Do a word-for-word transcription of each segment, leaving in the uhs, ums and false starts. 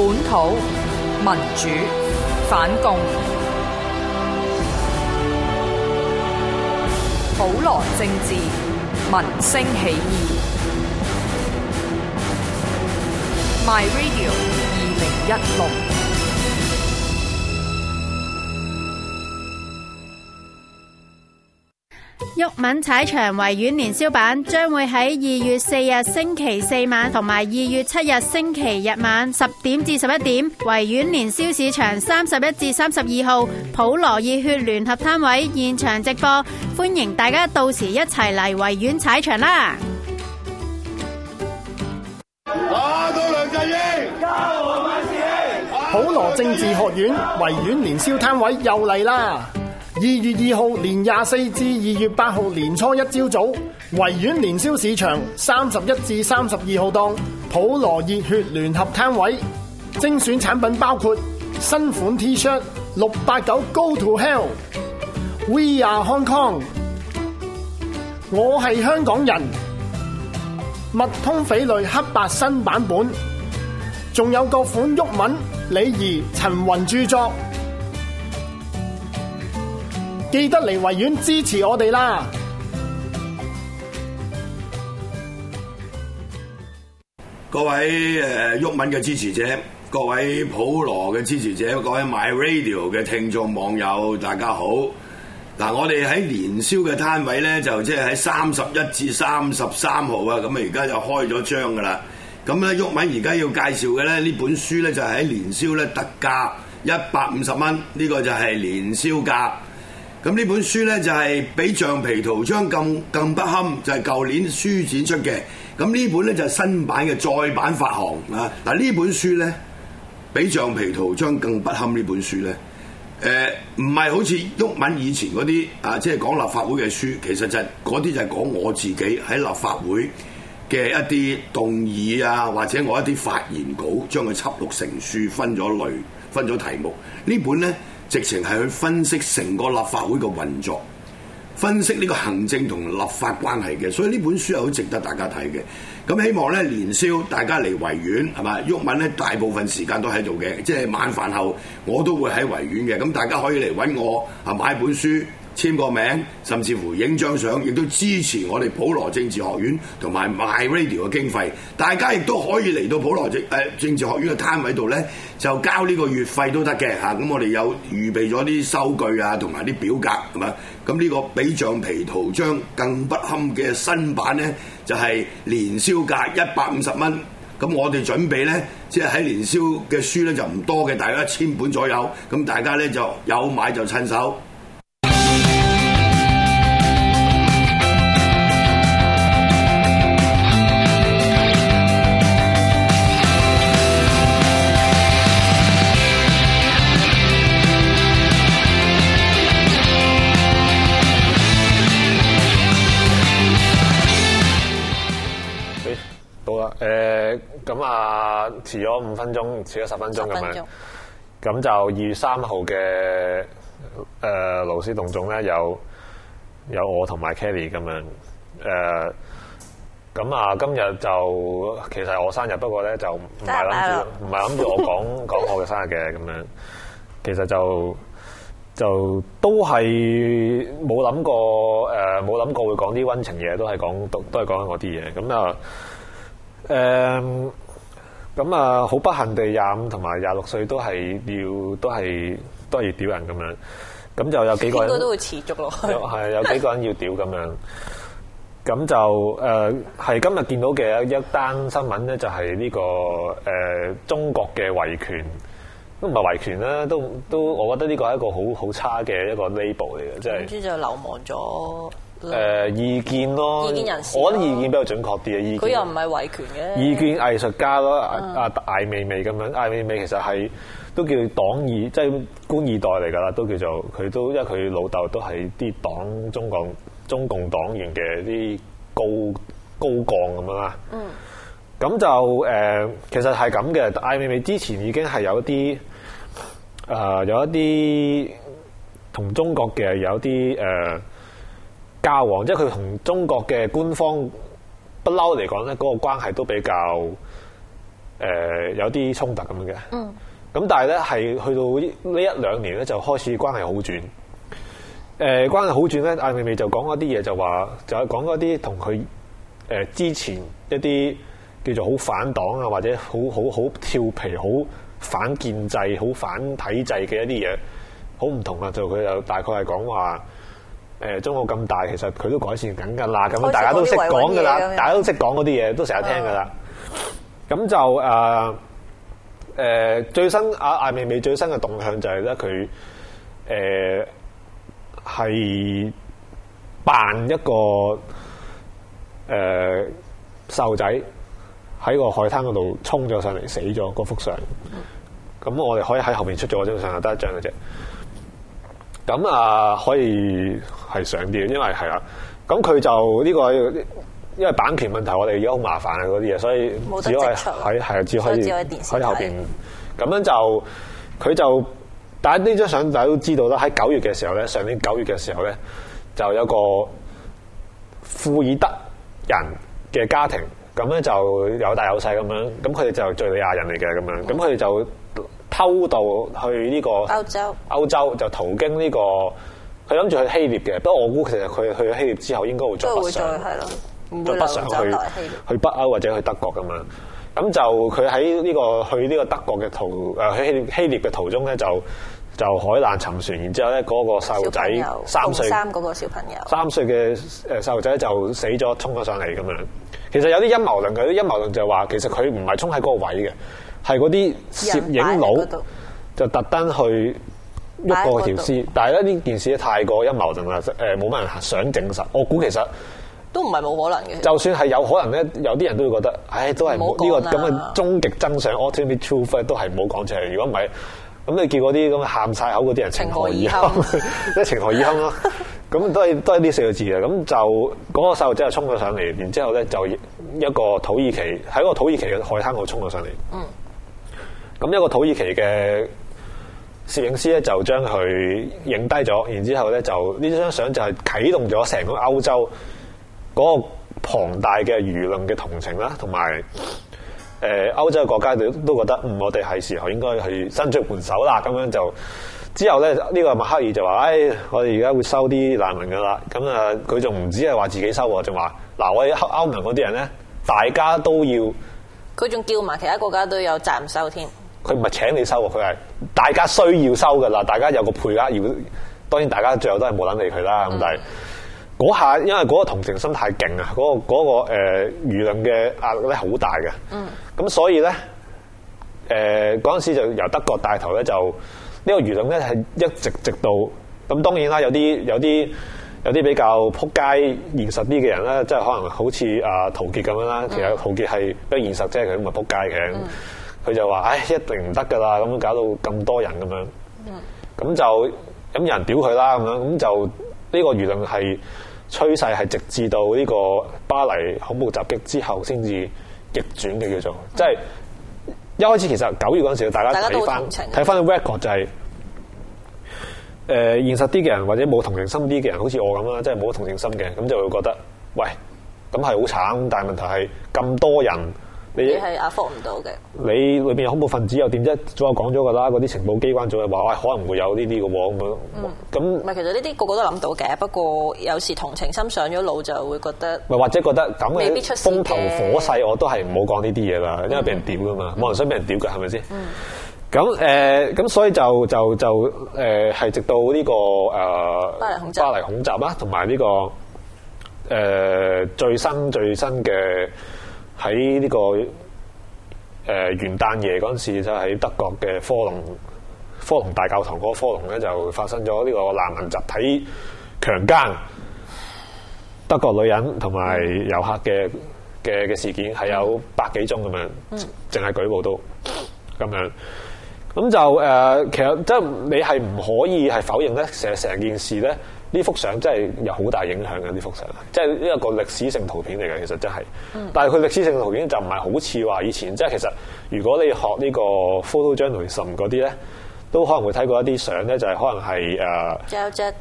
本土民主反共，普羅政治民聲起義。My Radio 二零一六。 毓民踩場維園年宵版將會喺二月四日星期四晚同埋二月七日星期日晚十點至十一點，維園年宵市場三十一至三十二號普羅熱血聯合攤位現場直播，歡迎大家到時一齊嚟維園踩場啦！ 打倒梁振英，交和萬事興。 普羅政治學院維園年宵攤位又嚟啦！二月二號年廿四至二月八號年初一朝早，維園年宵市場三十一至三十二號檔普羅熱血聯合攤位，精選產品包括新款 T-shirt 六八九 Go to Hell、We Are Hong Kong、我係香港人、麥通匪類黑白新版本，仲有各款毓民、李怡、陳雲著作。記得嚟維園支持我哋啦！ 各位誒毓民嘅支持者，各位普羅嘅支持者，各位 My Radio 嘅聽眾網友，大家好！嗱，我哋喺年宵嘅攤位咧，就即係喺三十一至三十三號啊，咁啊而家就開咗張噶啦。咁咧，毓民而家要介紹嘅咧，呢本書咧就係喺年宵咧特價一百五十蚊，呢個就係年宵價。咁呢本書呢，就係比橡皮圖章更更不堪，就係舊年書展出嘅。咁呢本呢，就係新版嘅再版發行啊！嗱，呢本書呢，比橡皮圖章更不堪。呢本書呢，誒唔係好似毓民以前嗰啲啊，即係講立法會嘅書，其實就係嗰啲就係講我自己喺立法會嘅一啲動議啊，或者我一啲發言稿，將佢輯錄成書，分咗類，分咗題目。呢本呢，直情係去分析成個立法會嘅運作，分析呢個行政同立法關係嘅，所以呢本書係好值得大家睇嘅。咁希望咧年宵大家嚟維園係嘛，毓民咧大部分時間都喺度嘅，即係晚飯後我都會喺維園嘅。咁大家可以嚟揾我啊買本書，簽個名，甚至乎影張相，亦都支持我哋普羅政治學院同埋 My Radio 嘅經費。大家亦都可以嚟到普羅政誒、呃、政治學院嘅攤位度咧，就交呢個月費都得嘅嚇。咁、啊、我哋有預備咗啲收據啊，同埋啲表格係嘛。咁呢個比橡皮圖章更不堪嘅新版咧，就係、是、年宵價一百五十蚊。咁我哋準備咧，即係喺年宵嘅書咧就唔多嘅，大約一千本左右。咁大家咧就有買就趁手。 誒咁啊，遲咗五分鐘，遲咗十分鐘咁樣。咁就二月三號嘅誒勞師動眾咧，有有我同埋 Kelly 咁樣。誒咁啊，今日就其實係我生日，不過咧就唔係諗住唔係諗住我講講我嘅生日嘅咁樣。其實就就都係冇諗過誒，冇諗過會講啲溫情嘢，都係講都都係講緊我啲嘢咁啊。誒咁啊，好、嗯、不幸地廿五同埋廿六歲都係要都係都係要屌人咁樣，咁就有幾個人應該都會持續落去，係有幾個人要屌咁樣，咁就誒係、呃、今日見到嘅一單新聞咧，就係、是、呢、這個誒、呃、中國嘅維權都唔係維權啦，都都我覺得呢個係一個好好差嘅一個 label 嚟嘅，即係總之就流亡咗。誒、呃、意見咯，意見人士，我覺得意見比較準確啲嘅意見。佢又唔係維權嘅。意見藝術家咯，阿阿艾未未咁樣，艾未未其實係都叫黨二，即係官二代嚟㗎啦，都叫做佢都，因為佢老豆都係啲黨中共中共黨員嘅啲高高幹咁樣啦。嗯。咁就誒、呃，其實係咁嘅。艾未未之前已經係有一啲誒、呃，有一啲同中國嘅有啲誒。呃交往，即係佢同中國嘅官方不嬲嚟講咧，嗰個關係都比較誒、 呃、有啲衝突咁樣嘅。 嗯。 咁但係咧係去到呢一兩年咧就開始關係好轉。誒、呃、關係好轉咧，艾未未就講一啲嘢就話就係講嗰啲同佢誒之前一啲叫做好反黨啊或者好好好調皮好反建制好反體制嘅一啲嘢好唔同啊！就佢就大概係講話。誒中國咁大，其實佢都改善緊㗎啦。咁大家都識講㗎啦，大家都識講嗰啲嘢，都成日聽㗎啦。咁、嗯、就誒誒、呃呃、最新阿艾未未最新嘅動向就係咧，佢誒係扮一個誒細路仔喺個海灘嗰度衝咗上嚟死咗嗰幅相。咁、嗯、我哋可以喺後面出咗嗰張相，得一張嘅啫。咁啊，可以係上啲，因為係啦。咁佢就呢、這個，因為版權問題，我哋而家好麻煩啊嗰啲嘢，所以只可以喺係啊，只可以喺後邊。咁樣就佢就，大家呢張相大家都知道啦。喺九月嘅時候咧，上年九月嘅時候咧，就有個庫爾德人嘅家庭，咁咧就有大有細咁樣。咁佢哋就敘利亞人嚟嘅咁樣，咁佢哋就。偷渡去呢個歐洲，歐洲就途經呢個，佢諗住去希臘嘅。不過我估其實佢去希臘之後應該會再北上，再北上去去北歐或者去德國咁樣。咁就佢喺呢個去呢個德國嘅途誒去希臘希臘嘅途中咧，就就海難沉船，然之後咧嗰個細路仔三歲， 三嗰個小朋友， 三歲嘅誒細路仔就死咗，衝咗上嚟咁樣。其實有啲陰謀論嘅，啲陰謀論就係話其實佢唔係衝喺嗰個位嘅。係嗰啲攝影佬就特登去喐過條屍，但係咧呢件事咧太過陰謀論啦，誒冇乜人想證實。我估其實都唔係冇可能嘅。 就算係有可能咧，有啲人都會覺得，唉，都係冇呢個咁嘅終極真相 （ultimate truth） 都係唔好講出嚟。如果唔係，咁你叫嗰啲咁喊晒口嗰啲人情何以堪？即係情何以堪咯。咁都係都係呢四個字嘅。咁就嗰個細路仔就衝咗上嚟，然之後咧就一個土耳其喺個土耳其嘅海灘度衝咗上嚟。嗯。咁一個土耳其嘅攝影師咧就將佢影低咗，然之後咧就呢張相就係啟動咗成個歐洲嗰個龐大嘅輿論嘅同情啦，同埋誒歐洲嘅國家都都覺得嗯我哋係時候應該去伸出援手啦，咁樣就之後咧呢、呢個默克爾就話：，誒、哎、我哋而家會收啲難民噶啦，咁啊佢仲唔止係話自己收喎，仲話嗱我哋歐盟嗰啲人咧，大家都要， 佢仲叫埋其他國家都有責任收添。 佢唔係請你收喎，佢係大家需要收噶啦，大家有個配額要，當然大家最後都係冇撚理佢啦。咁、嗯、但係嗰下，因為嗰個同情心太勁啊，嗰、嗰個嗰、嗰個誒輿論嘅壓力咧好大嘅。嗯。咁所以咧，誒嗰陣時就由德國帶頭咧，就呢個輿論咧係一直直到咁。當然啦，有啲有啲有啲比較撲街現實啲嘅人咧，即係可能好似阿陶傑咁樣啦。其實陶傑係比較現實啫，佢唔係撲街嘅。嗯。佢就話：，唉，一定唔得噶啦！咁搞到咁多人咁樣，咁、嗯、就咁有人屌佢啦，咁樣咁就呢、這個輿論係趨勢係直至到呢個巴黎恐怖襲擊之後先至逆轉嘅叫做，即、嗯、係、就是、一開始其實九月嗰陣時，大家睇翻睇翻 record 就係、是、誒、呃、現實啲嘅人或者冇同情心啲嘅人，好似我咁啦，即係冇同情心嘅，咁就會覺得，喂，咁係好慘，但係問題係咁多人。你係壓服唔到嘅。 你裏邊有恐怖分子又點啫？早就講咗噶啦，嗰啲情報機關早就話，喂，可能會有呢啲嘅喎咁樣。咁唔係，其實呢啲個個都諗到嘅。不過有時同情心上咗腦就會覺得， 咪或者覺得咁嘅風頭火勢，我都係唔好講呢啲嘢啦，因為俾人屌噶嘛，冇、嗯、人想俾人屌嘅，係咪先？咁誒咁，所以就就就誒係、呃、直到呢、這個誒、呃、 巴黎恐襲、 巴黎恐襲啦，同埋呢個誒、呃、最新最新嘅。喺呢、這個誒、呃、元旦夜嗰陣時，就喺德國嘅科隆科隆大教堂嗰個科隆咧，就發生咗呢個難民集體強姦德國女人同埋遊客嘅嘅嘅事件，係有百幾宗咁樣，淨係舉報都咁樣。咁就誒、呃，其實即係你係唔可以係否認咧，成成件事咧。呢幅相真係有好大影響嘅，呢幅相，即係一個歷史性圖片嚟嘅，其實真係。嗯、但係佢歷史性圖片就唔係好似話以前，即係其實如果你學呢個 photojournalism 嗰啲咧，都可能會睇過一啲相咧，就係可能係誒。 膠質。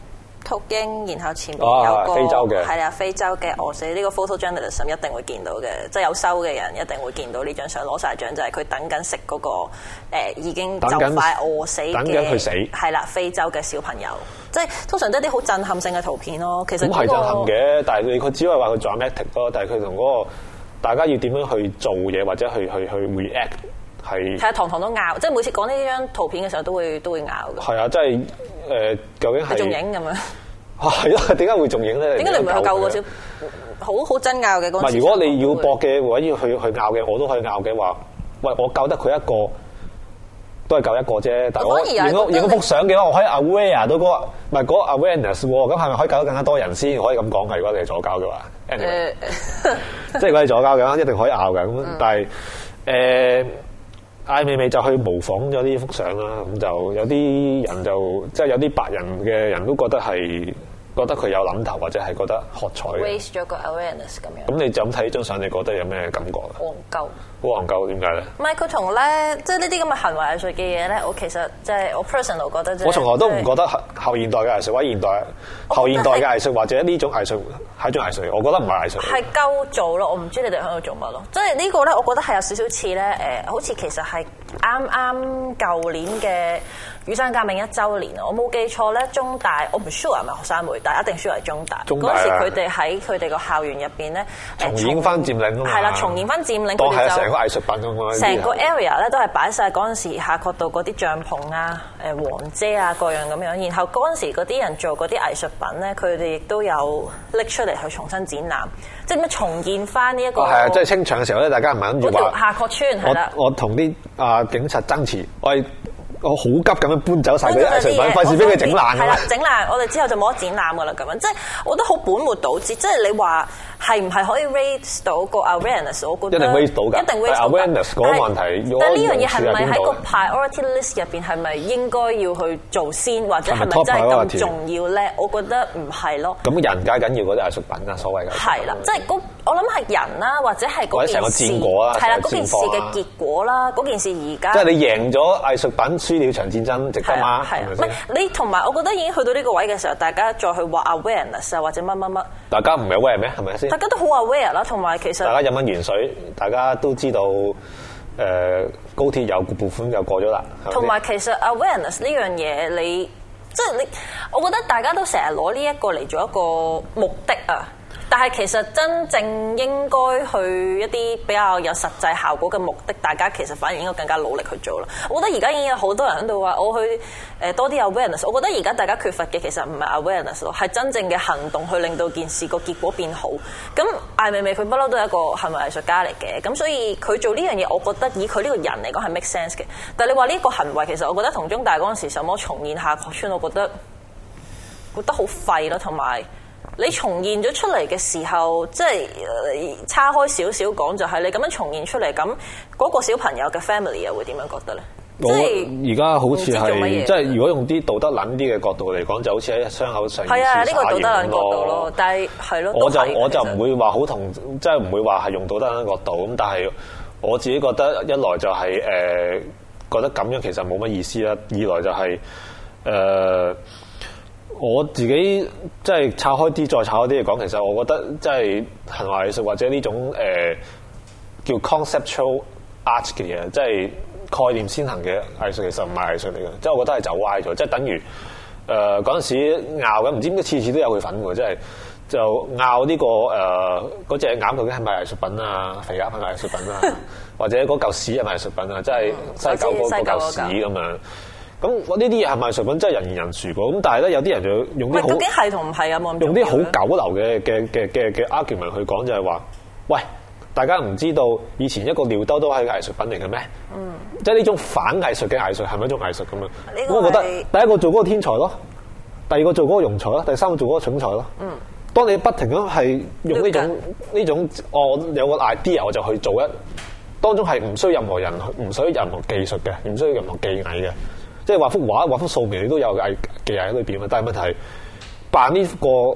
禿鷹，然後前面哦有個非洲嘅係啦，非洲嘅餓死呢個 photojournalism 一定會見到嘅，即係有收嘅人一定會見到呢張相攞晒獎，就係佢等緊食嗰個誒已經就快餓死嘅， 等緊佢死係啦，非洲嘅小朋友，即係通常都係啲好震撼性嘅圖片咯。其實咁係震撼嘅，但係佢佢只係話佢 dramatic 咯，但係佢同嗰個大家要點樣去做嘢或者去去去 react 係係啊，堂堂都拗，即係每次講呢張圖片嘅時候都會都會拗嘅。 係啊，即係誒，究竟係仲影咁樣？ 係咯，點解會仲影咧？ 點解你唔係去救個小？好好爭拗嘅嗰陣時。 如果你要搏嘅或者要去去拗嘅，我都可以拗嘅話，喂，我救得佢一個，都係救一個啫。但係我影嗰影嗰幅相嘅話，我可以 aware 到嗰個，唔係嗰個 awareness 喎。咁係咪可以救得更加多人先？可以咁講嘅。如果你係左膠嘅話，anyway, 即係如果係左膠嘅話，一定可以拗嘅。咁、嗯、但係誒。艾美美就去模仿咗呢幅相啦，咁就有啲人就即係有啲白人嘅人都覺得係覺得佢有諗頭，或者係覺得喝彩嘅。 raise 咗個 awareness 咁樣。咁你就咁睇張相，你覺得有咩感覺啊？ 戇鳩。 好戇鳩，點解咧？ 唔係佢同咧，即係呢啲咁嘅行為藝術嘅嘢咧，我其實即係我 personal 覺得即係。 我從來都唔覺得後現代嘅藝術或者現代後現代嘅藝術或者呢種藝術係一種藝術，我覺得唔係藝術。 係鳩做咯，我唔知你哋喺度做乜咯。即係呢個咧，我覺得係有少少似咧誒，好似其實係啱啱舊年嘅雨傘革命一週年，我冇記錯咧，中大我唔 sure 係咪學生會，但係一定 sure 係中大。 中大嗰時佢哋喺佢哋個校園入邊咧， 重演翻佔領啊嘛。係啦，重演翻佔領。 當係成個藝術品咁樣。 成個 area 咧都係擺晒嗰陣時夏慤道嗰啲帳篷啊、誒黃遮啊各樣咁樣，然後嗰陣時嗰啲人做嗰啲藝術品咧，佢哋亦都有拎出嚟去重新展覽，即係點樣重建翻呢一個。 係啊，即係清場嘅時候咧，大家唔係諗住話夏慤村係啦。 我我同啲啊警察爭持，我係我好急咁樣搬走晒嗰啲藝術品，費事俾佢整爛。 係啦，整爛我哋之後就冇得展覽噶啦，咁樣即係我覺得好本末倒置。即係你話係唔係可以 raise 到個 awareness？ 我覺得一定 raise 到㗎， 一定 raise 到 awareness 嗰個問題。 但係呢樣嘢係咪喺個 priority list 入邊係咪應該要去做先，或者係咪真係咁重要咧？我覺得唔係咯。 咁人梗係緊要嗰啲藝術品啊，所謂嘅。 係啦，即係嗰我諗係人啦，或者係嗰件事戰果啦， 係啦，嗰件事嘅結果啦，嗰件事而家即係你贏咗藝術品，輸了場戰爭，值得嗎？ 係咪先？你同埋我覺得已經去到呢個位嘅時候，大家再去話 awareness 啊，或者乜乜乜， 大家唔係 aware 咩？係咪先？ 大家都好 aware 啦，同埋其實大家飲緊鉛水，大家都知道誒、呃、高鐵有部分又過咗啦。 同埋其實 awareness 呢樣嘢，你即係你，我覺得大家都成日攞呢一個嚟做一個目的啊。但係其實真正應該去一啲比較有實際效果嘅目的，大家其實反而應該更加努力去做啦。我覺得而家已經有好多人喺度話，我去誒多啲 awareness。我覺得而家大家缺乏嘅其實唔係 awareness 咯，係真正嘅行動去令到件事個結果變好。咁艾未未佢不嬲都係一個行為藝術家嚟嘅，咁所以佢做呢樣嘢，我覺得以佢呢個人嚟講係 make sense 嘅。但係你話呢個行為，其實我覺得同中大嗰陣時什麼重現夏慤村，我覺得覺得好廢咯，同埋。你重現咗出嚟嘅時候，即係叉開少少講，就係你咁樣重現出嚟，咁嗰個小朋友嘅 family 又會點樣覺得咧？ 我而家好似係即係如果用啲道德撚啲嘅角度嚟講，就好似喺傷口上係啊，呢個道德撚角度咯。但係係咯， 我就我就唔會話好同，即係唔會話係用道德撚角度咁。但係我自己覺得一來就係、是、誒、呃、覺得咁樣其實冇乜意思啦，二來就係、是、誒。呃我自己即係拆開啲，再拆開啲嚟講，其實我覺得即係行為藝術或者呢種誒、呃、叫 conceptual art 嘅嘢，即係概念先行嘅藝術，其實唔係藝術嚟嘅。即係我覺得係走歪咗，即係等於誒嗰陣時拗緊，唔知點解次次都有佢份喎，即係就拗呢、這個誒嗰隻鴨究竟係咪藝術品啊？肥鴨係咪藝術品啊？或者嗰嚿屎係咪藝術品啊？即係西九嗰嗰嚿屎咁樣。咁呢啲嘢係咪藝術品，真係人言人殊過。咁但係咧，有啲人就用啲好究竟係同唔係啊？冇用啲好九流嘅嘅嘅嘅嘅 argument 去講，就係話：喂，大家唔知道以前一個尿兜都係藝術品嚟嘅咩？嗯，即係呢種反藝術嘅藝術係咪一種藝術咁樣？咁我覺得第一個做嗰個天才咯，第二個做嗰個庸才咯，第三個做嗰個蠢才咯。嗯，當你不停咁係用呢種呢種，我有個 idea 我就去做一，當中係唔需要任何人，唔需要任何技術嘅，唔需要任何技藝嘅。即係畫幅畫、畫幅素描，你都有藝技藝喺裏邊啊！但係問題係扮呢個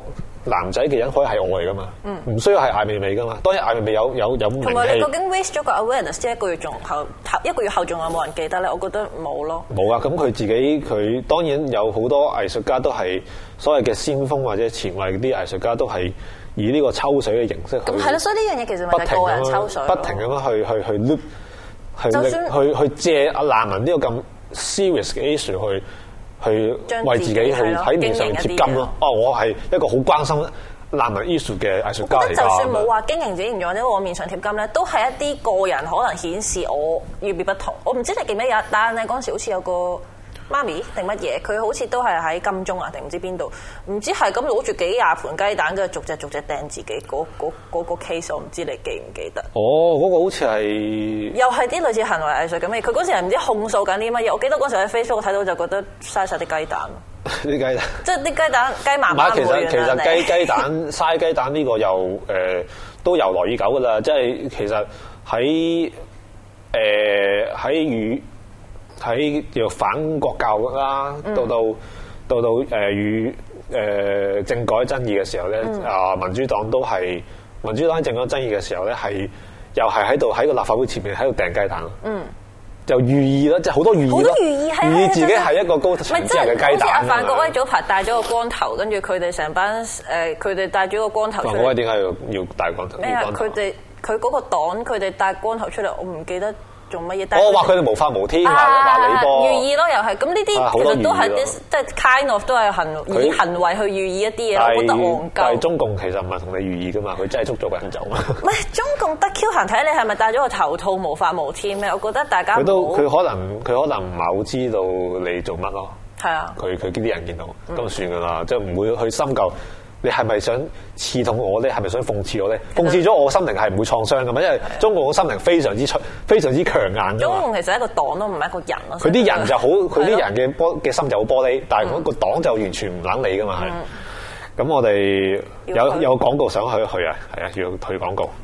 男仔嘅人可以係我嚟噶嘛，唔、嗯、需要係艾未未噶嘛。當然艾未未有有有名氣。 同埋你究竟 waste 咗個 awareness， 即係一個月仲後一個月後仲有冇人記得咧？我覺得冇咯。冇啊！ 咁佢自己佢當然有好多藝術家都係所謂嘅先鋒或者前衛啲藝術家都係以呢個抽水嘅形式去。咁係咯，所以呢樣嘢其實咪係個人抽水，不停咁樣去去去 loop， 去去去借阿難民呢個咁 serious 嘅 issue 去。去為自己去喺面上貼金咯。哦，我係一個好關心難民 issue 嘅藝術家嚟㗎。我覺得就算冇話經營自己形象或者我面上貼金咧，都係一啲個人可能顯示我與別不同。我唔知你記唔記得，但係嗰陣時好似有個媽咪定乜嘢，佢好似都係喺金鐘啊定唔知邊度，唔知係咁攞住幾廿盤雞蛋，跟住逐隻逐隻掟自己嗰嗰嗰個 case， 我唔知你記唔記得？哦，嗰、嗰個好似係又係啲類似行為藝術咁嘅，佢嗰時係唔知控訴緊啲乜嘢。我記得嗰時喺 Facebook 睇到就覺得嘥晒啲雞蛋，啲雞蛋即係啲雞蛋雞媽媽。其實其實雞雞蛋嘥雞蛋呢個又誒、呃、都由來已久㗎啦，即係其實喺誒喺與。呃喺叫反國教啦，到到到到誒與誒政改爭議嘅時候咧，啊、嗯、民主黨都係民主黨政改爭議嘅時候咧，係又係喺度喺個立法會前面喺度掟雞蛋咯。嗯，就寓意啦，即係好多寓意咯。好多寓意係寓意自己係一個高層次嘅雞蛋。好似阿范國威早排戴咗個光頭，跟住佢哋成班誒，佢哋戴咗個光頭出嚟。范國威點解要要戴光頭？咩啊？佢哋佢嗰個黨，佢哋戴光頭出嚟，我唔記得。做乜嘢？我話佢哋無法無天，話話你多寓意咯，又係咁呢啲，其實都係啲即係 kind of 都係行以行為去寓意一啲嘢，我覺得戇鳩。但係中共其實唔係同你寓意噶嘛，佢真係捉咗個人走嘛。唔係中共得 Q 行睇你係咪戴咗個頭套無法無天咩？我覺得大家佢都佢可能佢可能唔係好知道你做乜咯。係啊，佢佢啲人見到咁就算噶啦，即係唔會去深究。你係咪想刺痛我咧？係咪想諷刺我咧？諷刺咗我心靈係唔會創傷噶嘛？因為中共嘅心靈非常之出，非常之強硬。中共其實係一個黨咯，唔係一個人咯。佢啲人就好，佢啲人嘅玻嘅心就好玻璃，但係嗰個黨就完全唔撚理噶嘛。係、嗯。咁我哋有有廣告想去去啊，係啊，要退廣告。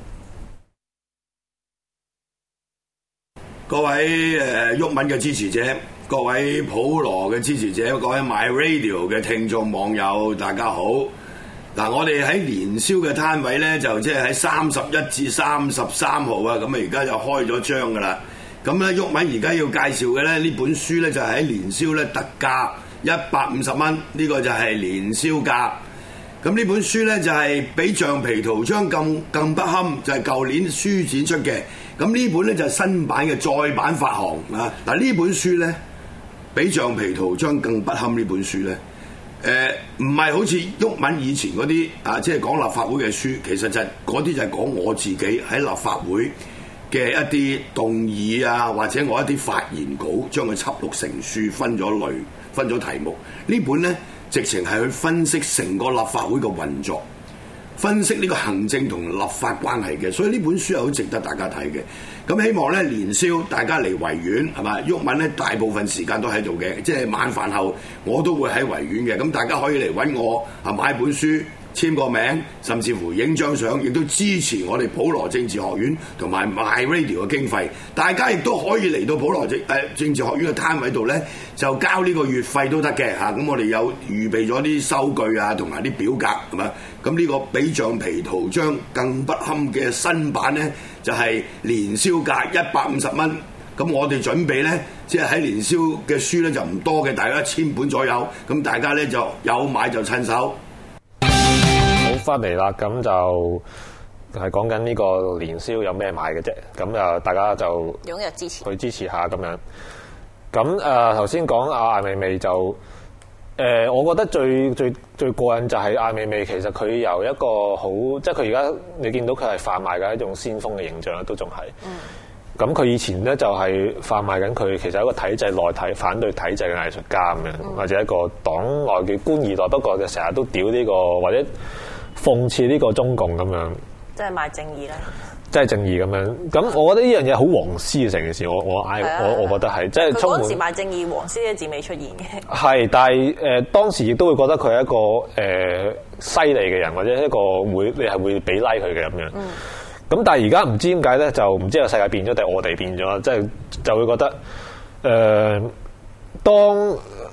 各位誒毓民嘅支持者，各位普羅嘅支持者，各位 My Radio 嘅聽眾網友，大家好。嗱，我哋喺年宵嘅攤位咧，就即係喺三十一至三十三號啊，咁啊而家就開咗張噶啦。咁咧，毓民而家要介紹嘅咧，呢本書咧就係喺年宵咧特價一百五十蚊，呢個就係年宵價。咁呢本書咧就係比橡皮圖章更更不堪，就係舊年書展出嘅。咁呢本咧就係新版嘅再版發行啊。嗱，呢本書咧比橡皮圖章更不堪，呢本書咧。誒唔係好似毓民以前嗰啲啊，即係講立法會嘅書，其實就係嗰啲就係講我自己喺立法會嘅一啲動議啊，或者我一啲發言稿，將佢輯錄成書，分咗類，分咗題目。呢本咧直情係去分析成個立法會嘅運作，分析呢個行政同立法關係嘅，所以呢本書係好值得大家睇嘅。咁希望咧年宵大家嚟維園係嘛？毓民咧大部分時間都喺度嘅，即係晚飯後我都會喺維園嘅。咁大家可以嚟揾我啊，買本書簽個名，甚至乎影張相，亦都支持我哋普羅政治學院同埋 My Radio 嘅經費。大家亦都可以嚟到普羅政誒政治學院嘅攤位度咧，就交呢個月費都得嘅嚇。咁我哋有預備咗啲收據啊，同埋啲表格係嘛？咁呢個比橡皮圖章更不堪嘅新版咧，就係年宵價一百五十蚊。咁我哋準備咧，即係喺年宵嘅書咧就唔多嘅，大概一千本左右。咁大家咧就有買就趁手。 好，翻嚟啦，咁就係講緊呢個年宵有咩買嘅啫。咁啊，大家就踴躍支持，去支持下咁樣。咁誒頭先講阿艾未未就。誒、呃，我覺得最最最過癮就係艾未未，其實佢由一個好，即係佢而家你見到佢係販賣嘅一種先鋒嘅形象都仲係。嗯。咁佢以前咧就係販賣緊佢其實一個體制內體反對體制嘅藝術家咁樣，嗯、或者一個黨內嘅官二代，不過就成日都屌呢、這個或者諷刺呢個中共咁樣。即係賣正義啦。即係正義咁樣，咁我覺得呢樣嘢好黃絲嘅成件事，我我嗌我我覺得係，即係充滿。佢嗰時賣正義，黃絲嘅字未出現嘅。係，但係誒、呃、當時亦都會覺得佢係一個誒犀利嘅人，或者一個會你係會俾 like 佢嘅咁樣。嗯。咁但係而家唔知點解咧，就唔知個世界變咗定係我哋變咗，即係就會覺得誒、呃，當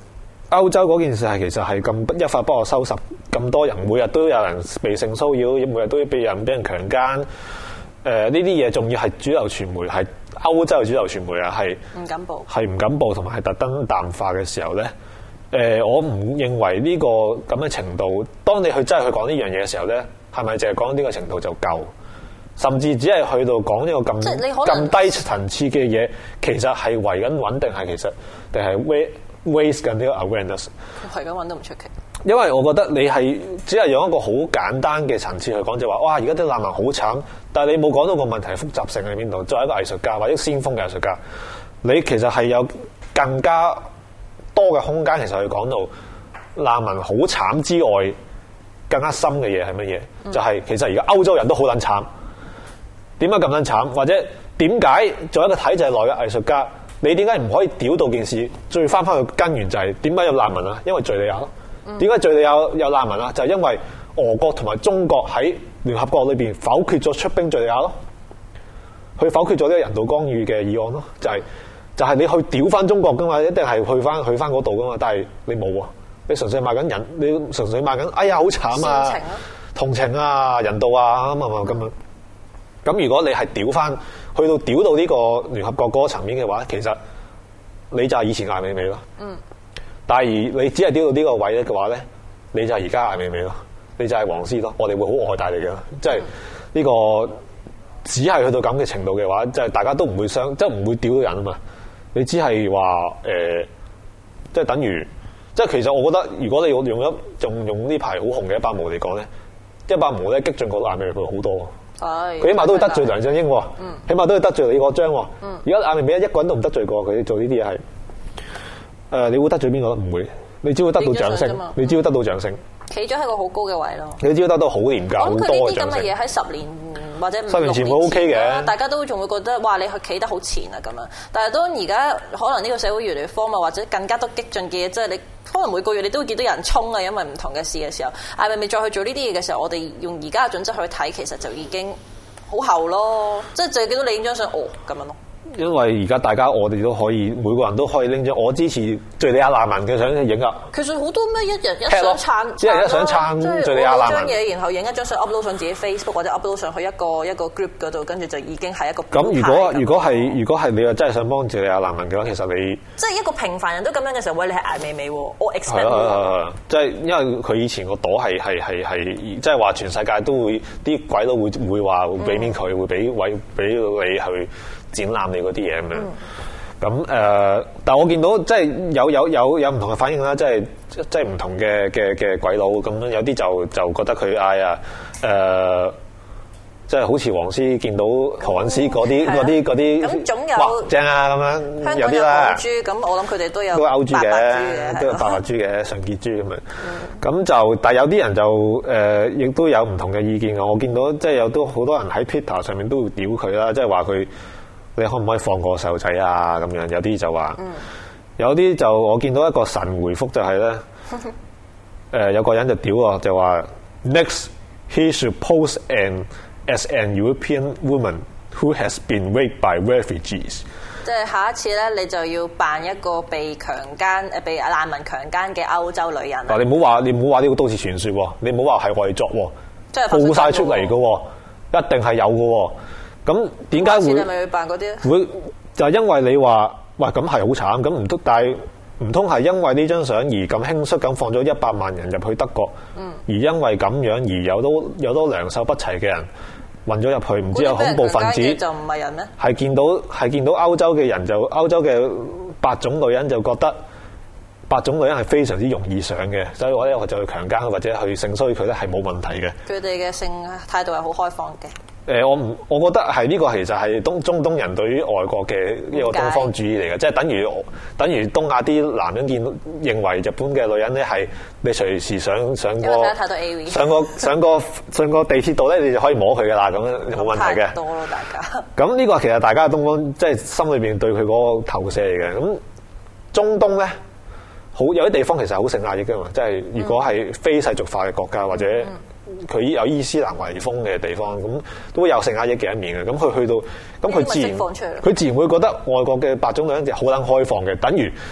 歐洲嗰件事係其實係咁一發不可收拾，咁多人每日都有人被性騷擾，每日都被人俾人強姦。誒呢啲嘢仲要係主流傳媒，係歐洲嘅主流傳媒啊，係唔敢報， 係唔敢報，同埋係特登淡化嘅時候咧。誒、呃，我唔認為呢個咁嘅程度，當你去真係去講呢樣嘢嘅時候咧，係咪淨係講呢個程度就夠？甚至只係去到講呢個咁咁低層次嘅嘢，其實係維緊穩定係其實定係 waste 緊呢個 awareness？ 維緊穩都唔出奇。 因為我覺得你係只係用一個好簡單嘅層次去講，就話哇，而家啲難民好慘，但係你冇講到個問題複雜性喺邊度。作為一個藝術家或者先鋒嘅藝術家，你其實係有更加多嘅空間，其實去講到難民好慘之外，更加深嘅嘢係乜嘢？嗯、就係其實而家歐洲人都好撚慘，點解咁撚慘？或者點解做一個體制內嘅藝術家，你點解唔可以屌到件事？最翻翻去根源就係點解有難民啊？因為敍利亞咯。點解敍利亞有難民啊？就係、是、因為俄國同埋中國喺聯合國裏邊否決咗出兵敍利亞咯，佢否決咗呢個人道干預嘅議案咯，就係、是。就係你去屌翻中國噶嘛，一定係去翻去翻嗰度噶嘛，但係你冇喎，你純粹賣緊人，你純粹賣緊，哎呀好慘啊，情同情啊，人道啊咁啊咁樣。咁如果你係屌翻，去到屌到呢個聯合國嗰個層面嘅話，其實你就係以前艾美美咯。嗯。但係而你只係屌到呢個位嘅話咧，你就係而家艾美美咯，你就係黃絲咯，我哋會好愛戴你嘅，即係呢個只係去到咁嘅程度嘅話，即係大家都唔會傷，即係唔會屌到人啊嘛。你只係話誒，即係等於，即係其實我覺得，如果你用用一用用呢排好紅嘅一百毛嚟講咧，一百毛咧激進過艾美美好多。係，佢起碼都會得罪梁振英喎，嗯、起碼都會得罪李國章喎。而家艾美美一個人都唔得罪過，佢做呢啲嘢係誒，你會得罪邊個都唔會，你只會得到掌聲，你只會得到掌聲。企咗喺個好高嘅位咯，你只要得到好廉價好多嘅掌聲。我諗佢呢啲咁嘅嘢喺十年或者十年前會 OK 嘅，大家都仲會覺得哇，你去企得好前啊咁樣。但係當而家可能呢個社會越嚟越荒謬，或者更加多激進嘅嘢，即係你可能每個月你都會見到有人衝啊，因為唔同嘅事嘅時候，係咪咪再去做呢啲嘢嘅時候，我哋用而家嘅準則去睇，其實就已經好後咯。即係就係見到你影張相哦咁樣咯。因為而家大家我哋都可以每個人都可以拎咗我支持敍利亞難民嘅相影啊！其實好多咩一人一相撐，即係一想撐敍利亞難民張嘢，然後影一張相 upload 上自己 Facebook 或者 upload 上去一個一個 group 嗰度，跟住就已經係一個咁。如果如果係如果係你又真係想幫敍利亞難民嘅話，其實你即係一個平凡人都咁樣嘅時候，喂，你係艾美美喎，我 expect 喎。即係因為佢以前個朵係係係係，即係話全世界都會啲鬼佬會會話會俾面佢，會俾位俾你去展覽你嗰啲嘢咁樣，咁誒、呃，但係我見到即係有有有有唔同嘅反應啦，即係即係唔同嘅嘅嘅鬼佬咁樣，有啲就就覺得佢嗌呀誒，即係好似黃絲見到何韻詩嗰啲嗰啲嗰啲，咁總有哇正啊咁樣，有啲啦。豬咁，我諗佢哋都有都歐豬嘅，都有白白豬嘅純潔豬咁樣。咁、嗯、就但係有啲人就誒，亦、呃、都有唔同嘅意見嘅。我見到即係有都好多人喺 Twitter 上面都會屌佢啦，即係話佢。你可唔可以放過細路仔啊？咁樣有啲就話，嗯、有啲就我見到一個神回覆就係、是、咧，誒、呃、有個人就屌我，就話 Next he should pose an as an European woman who has been raped by refugees。即係下一次咧，你就要扮一個被強姦誒被難民強姦嘅歐洲女人。嗱，你唔好話你唔好話呢個都市傳說喎，你唔好話係偽作喎，即係報晒出嚟嘅喎，一定係有嘅喎。咁點解會？你咪去辦嗰啲？會就係因為你話，喂咁係好慘，咁唔通？但係唔通係因為呢張相而咁輕率咁放咗一百萬人入去德國？嗯。而因為咁樣而有都有多良莠不齊嘅人混咗入去，唔知有恐怖分子就唔係人咩？係見到係見到歐洲嘅人就歐洲嘅白種女人就覺得白種女人係非常之容易上嘅，所以我咧我就去強姦佢或者去性騷擾佢咧係冇問題嘅。佢哋嘅性態度係好開放嘅。誒，我唔，我覺得係呢個其實係東中東人對於外國嘅一個東方主義嚟嘅，即係等於等於東亞啲男人見認為日本嘅女人咧係你隨時上上個上個上個上個地鐵度咧，你就可以摸佢噶啦，咁樣冇問題嘅。多咯，大家。咁呢個其實大家東方即係心裏邊對佢嗰個投射嚟嘅。咁中東咧，好有啲地方其實好性壓抑嘅嘛，即係如果係非世俗化嘅國家或者。嗯佢有伊斯蘭遺風嘅地方，咁都會有性壓抑嘅一面嘅。咁佢去到，咁佢自然佢自然會覺得外國嘅白種女人就好撚開放嘅。等於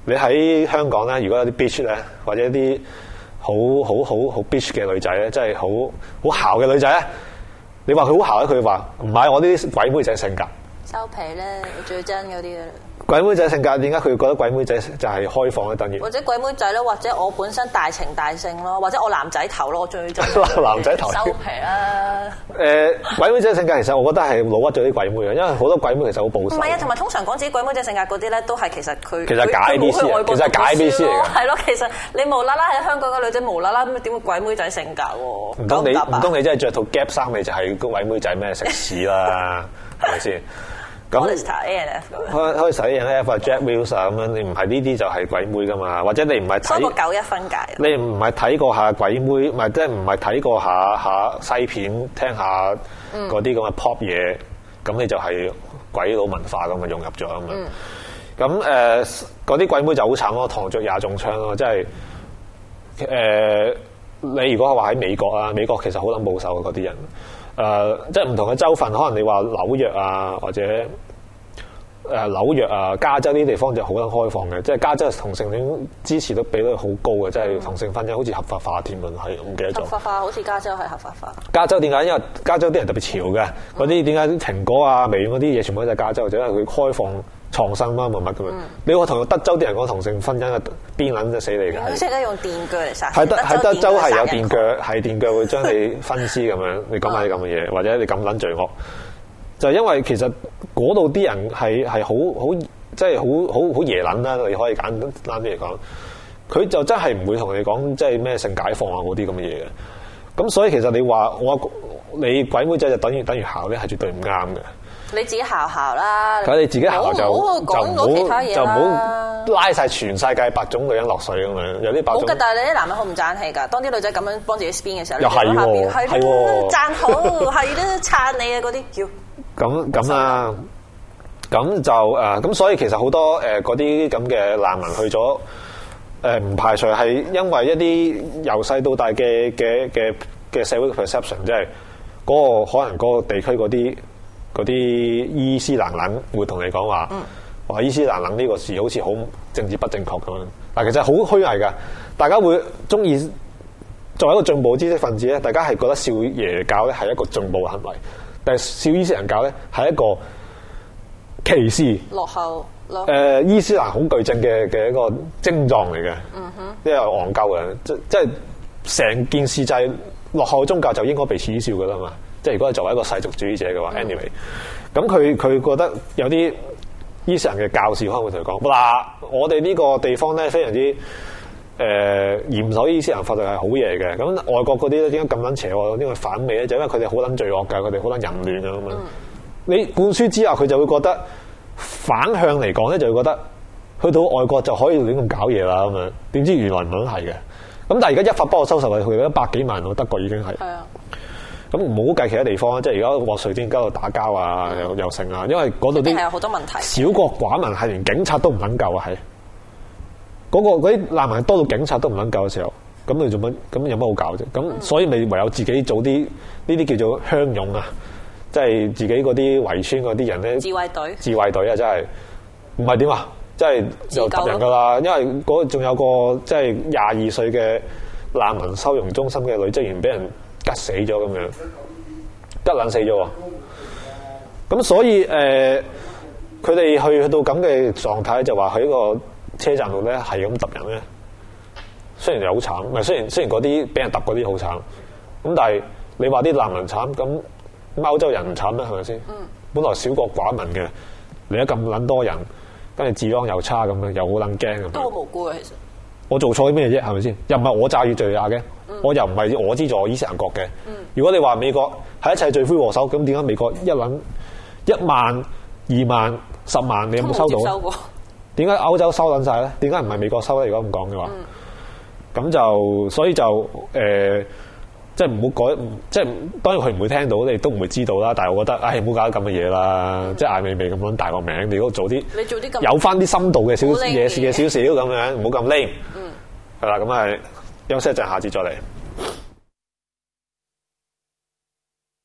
你喺香港咧，如果有啲 bitch 咧，或者啲好好好好 bitch 嘅女仔咧，即係好好姣嘅女仔咧，你話佢好姣咧，佢話唔係我啲鬼妹仔性格。 收皮咧，最真嗰啲啦。 鬼妹仔性格點解佢覺得鬼妹仔就係開放咧？等於或者鬼妹仔咯，或者我本身大情大性咯，或者我男仔頭咯，我最中意男仔頭收皮啦。 誒、呃，鬼妹仔性格其實我覺得係老屈咗啲鬼妹嘅，因為好多鬼妹其實好保守。 唔係啊，同埋通常講自己鬼妹仔性格嗰啲咧，都係其實佢其實假 A B C 嚟，其實係假 A B C 嚟嘅。 係咯，其實你無啦啦喺香港嘅女仔無啦啦咁點會鬼妹仔性格喎？ 唔通你唔通你真係着套 Gap 衫你就係個鬼妹仔咩？食屎啦，係咪先？咁開開洗 A N F 啊 Jack Wills 啊咁樣，你唔係呢啲就係鬼妹噶嘛？或者你唔係睇個九一分界， 你唔係睇過下鬼妹，唔係即係唔係睇過下下西片，聽下嗰啲咁嘅 pop 嘢，咁、嗯、你就係鬼佬文化咁啊融入咗咁樣。咁誒嗰啲鬼妹就好慘咯，唐着廿中槍咯，即係誒、呃、你如果話喺美國啊，美國其實好撚保守嘅嗰啲人。誒、呃，即係唔同嘅州份，可能你話紐約啊，或者誒、呃、紐約啊、加州呢啲地方就好撚開放嘅，即係加州同性戀支持都比率好高嘅，即係同性婚姻好似合法化添啊，係唔記得咗。合法化好似加州係合法化。加州點解？因為加州啲人特別潮嘅，嗰啲點解啲蘋果啊、微軟嗰啲嘢全部都係加州，就因為佢開放創新啦，冇乜咁樣。你話同德州啲人講同性婚姻啊，邊撚就死你嘅。 佢識得用電鋸嚟殺。 喺德喺德州係有電鋸，係電鋸會將你分屍咁樣。你講下啲咁嘅嘢，或者你咁撚罪惡，就係、因為其實嗰度啲人係係好好即係好好好耶撚啦。你可以簡單啲嚟講，佢就真係唔會同你講即係咩性解放啊嗰啲咁嘅嘢嘅。咁所以其實你話我你鬼妹仔就等於等於姣咧，係絕對唔啱嘅。你自己姣姣啦，咁你自己姣就就唔好就唔好拉晒全世界百種女人落水咁樣，有啲百種。好㗎，但係你啲男人好唔爭氣㗎。當啲女仔咁樣幫自己 spin 嘅時候，又係喎，係喎，讚好係都撐你啊嗰啲叫。咁咁啊，咁就誒咁，所以其實好多誒嗰啲咁嘅難民去咗誒，唔排除係因為一啲由細到大嘅嘅嘅嘅社會 perception， 即係嗰個可能嗰個地區嗰啲。嗰啲伊斯蘭撚會同你講話，話、嗯、伊斯蘭撚呢個事好似好政治不正確咁樣，但其實好虛偽㗎。大家會中意作為一個進步知識分子咧，大家係覺得笑耶教咧係一個進步嘅行為，但係笑伊斯蘭教咧係一個歧視、落後、落後、呃、伊斯蘭恐懼症嘅嘅一個症狀嚟嘅，嗯哼，因為戇鳩嘅，即即係成件事就係落後宗教就應該被恥笑㗎啦嘛。即係如果係作為一個世俗主義者嘅話 ，anyway， 咁佢佢覺得有啲伊斯蘭嘅教士可能會同佢講：嗱，我哋呢個地方咧非常之誒、呃、嚴守伊斯蘭法律係好嘢嘅。咁外國嗰啲咧點解咁撚邪惡？點解反美咧？就因為佢哋好撚罪惡㗎，佢哋好撚淫亂㗎咁樣。你灌輸之後，佢就會覺得反向嚟講咧，就會覺得去到外國就可以亂咁搞嘢啦咁樣。點知原來唔係係嘅。咁但係而家一發幫我收拾佢，佢一百幾萬喎，德國已經係。係啊。咁唔好計其他地方，即係而家話瑞典交度打交啊，又又成啊，因為嗰度啲係有好多問題，小國寡民係連警察都唔肯夠啊，係嗰、嗰個嗰啲難民多到警察都唔肯夠嘅時候，咁你做乜？咁有乜好搞啫？咁、嗯、所以咪唯有自己做啲呢啲叫做鄉勇啊，即係自己嗰啲圍村嗰啲人咧，自衛隊，自衛隊啊，真係唔係點啊？即係就揼人噶啦，因為嗰仲有個即係廿二歲嘅難民收容中心嘅女職員俾人吉死咗咁樣，吉撚死咗喎。咁所以誒，佢、呃、哋去去到咁嘅狀態，就話喺個車站度咧係咁揼人咧。雖然又好慘，唔係雖然雖然嗰啲俾人揼嗰啲好慘，咁但係你話啲難民慘，咁歐洲人唔慘咩？係咪先？嗯。本來小國寡民嘅，嚟得咁撚多人，跟住治安又差咁樣，又好撚驚咁。都好無辜嘅，其實。我做錯啲咩啫？係咪先？又唔係我詐與罪亞嘅、嗯，我又唔係我資助伊斯蘭國嘅、嗯。如果你話美國係一切罪魁禍首，咁點解美國一撚一萬、二萬、十萬，你有冇收到啊？點解歐洲收撚晒咧？點解唔係美國收咧？如果咁講嘅話，咁、嗯、就所以就誒、呃，即係唔好改，即係當然佢唔會聽到，你都唔會知道啦。但係我覺得，唉，唔好搞咁嘅嘢啦，嗯、即係艾未未咁樣大個名，你如果做啲，你做啲有翻啲深度嘅少嘢事嘅少少咁樣，唔好咁拎。嗯，係啦，咁係休息一陣，下次再嚟。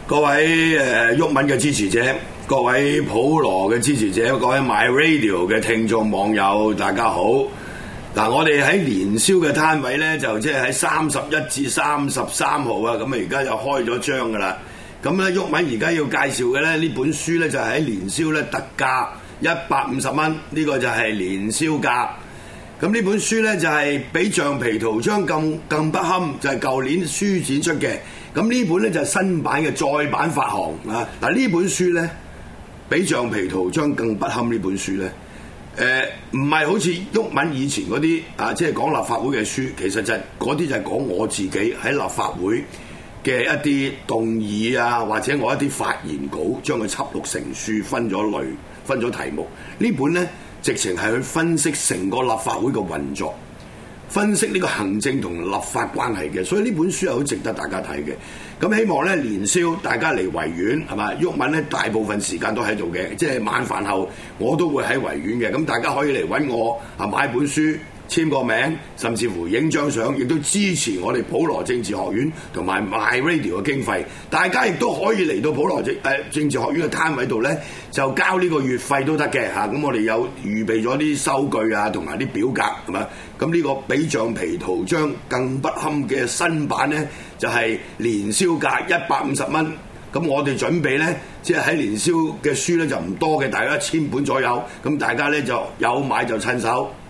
各位誒毓民嘅支持者，各位普羅嘅支持者，各位 My Radio 嘅聽眾網友，大家好。嗱，我哋喺年宵嘅攤位咧，就即係喺三十一至三十三號啊，咁啊而家就開咗張噶啦。咁咧，毓民而家要介紹嘅咧，呢本書咧就係喺年宵咧特價一百五十蚊，呢個就係年宵價。咁呢本書咧就係比橡皮圖章更更不堪，就係舊年書展出嘅。咁呢本咧就係新版嘅再版發行啊！嗱，呢本書咧比橡皮圖章更不堪，呢本書咧，誒唔係好似毓民以前嗰啲啊，即係講立法會嘅書，其實就係嗰啲就係講我自己喺立法會嘅一啲動議啊，或者我一啲發言稿，將佢輯錄成書，分咗類，分咗題目。呢本咧直情係去分析成個立法會嘅運作。分析呢個行政同立法關係嘅，所以呢本書係好值得大家睇嘅。咁希望咧年宵大家嚟維園係嘛？毓民咧大部分時間都喺度嘅，即係晚飯後我都會喺維園嘅。咁大家可以嚟揾我啊，買本書簽個名，甚至乎影張相，亦都支持我哋普羅政治學院同埋 My Radio 嘅經費。大家亦都可以嚟到普羅政誒、呃、政治學院嘅攤位度咧，就交呢個月費都得嘅嚇。咁、啊、我哋有預備咗啲收據啊，同埋啲表格係嘛？咁呢個比橡皮圖章更不堪嘅新版咧，就係、是、年宵價一百五十蚊。咁我哋準備咧，即係喺年宵嘅書咧就唔多嘅，大概一千本左右。咁大家咧就有買就趁手。